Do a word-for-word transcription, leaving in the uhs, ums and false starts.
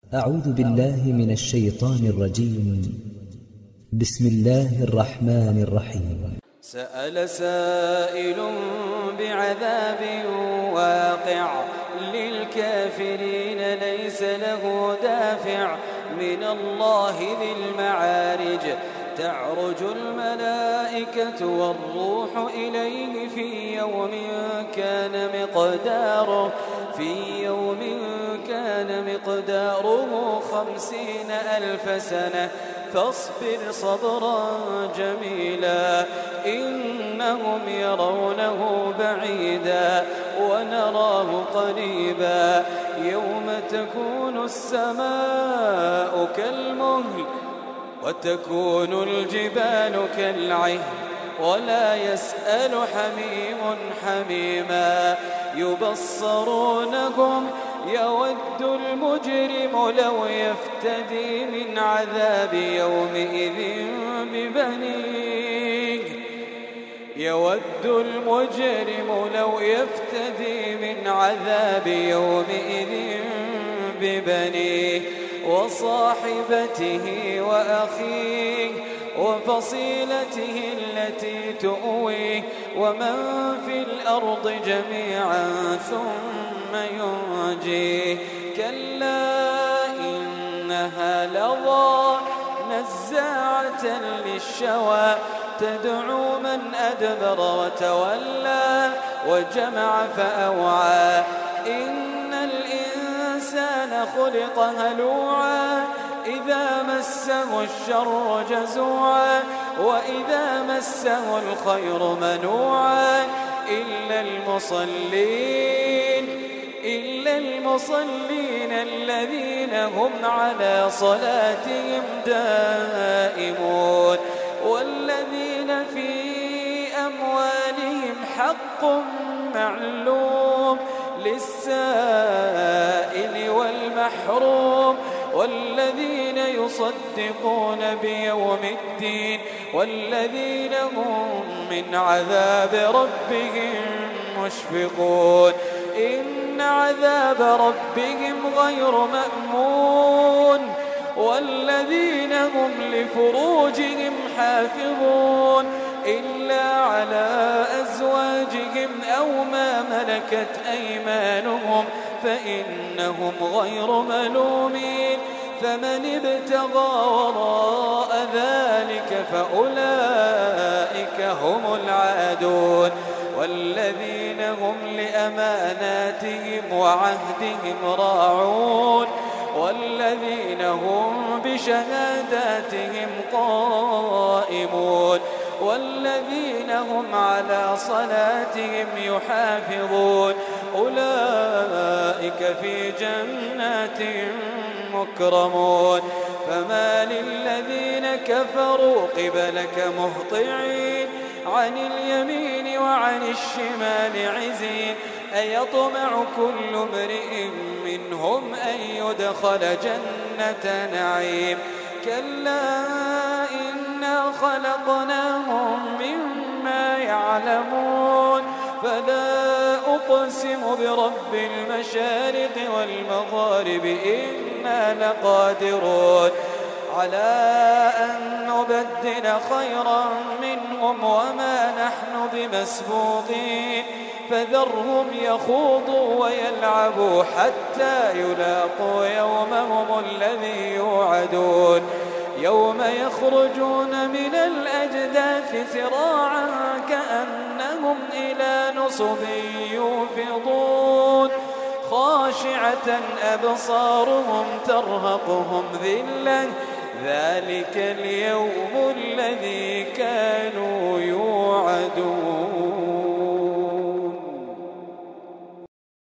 أعوذ بالله من الشيطان الرجيم. بسم الله الرحمن الرحيم. سأل سائل بعذاب واقع للكافرين ليس له دافع من الله ذي المعارج تعرج الملائكة والروح إليه في يوم كان مقداره في يوم كان مقداره خمسين ألف سنة فاصبر صبرا جميلا إنهم يرونه بعيدا ونراه قريبا يوم تكون السماء كالمهل وتكون الجبال كالعهن ولا يسأل حميم حميما يبصرونهم يود المجرم لو يفتدي من عذاب يومئذ ببنيه يود المجرم لو يفتدي من عذاب يومئذ ببنيه وصاحبته وأخيه وفصيلته التي تؤويه ومن في الأرض جميعا ثم ينجيه كلا إنها لظى نزاعة للشوى تدعو من أدبر وتولى وجمع فأوعى إن الإنسان خلق هلوعا إذا مسه الشر جزوعا وإذا مسه الخير منوعا إلا المصلين إلا المصلين الذين هم على صلاتهم دائمون والذين في أموالهم حق معلوم للسائل والمحروم والذين يصدقون بيوم الدين والذين هم من عذاب ربهم مشفقون إن عذاب ربهم غير مأمون والذين هم لفروجهم حافظون إلا على أزواجهم أو ما ملكت أيمانهم فإنهم غير ملومين فمن ابتغى وراء ذلك فأولئك هم العادون والذين هم لأماناتهم وعهدهم راعون والذين هم بشهاداتهم قائمون والذين هم على صلاتهم يحافظون أولئك في جنات مكرمون فما للذين كفروا قبلك مهطعين عن اليمين وعن الشمال عزين أيطمع كل امرئ منهم أن يدخل جنة نعيم كلا إنا خلقناهم مما يعلمون فلا أقسم برب المشارق والمغارب إنا لقادرون على أن نبدل خيرا منهم وما نحن بمسبوقين فذرهم يخوضوا ويلعبوا حتى يلاقوا يومهم الذي يوعدون يوم يخرجون من الأجداث سراعا كأنهم إلى نصب يوفضون خاشعة أبصارهم ترهقهم ذلة ذلك اليوم الذي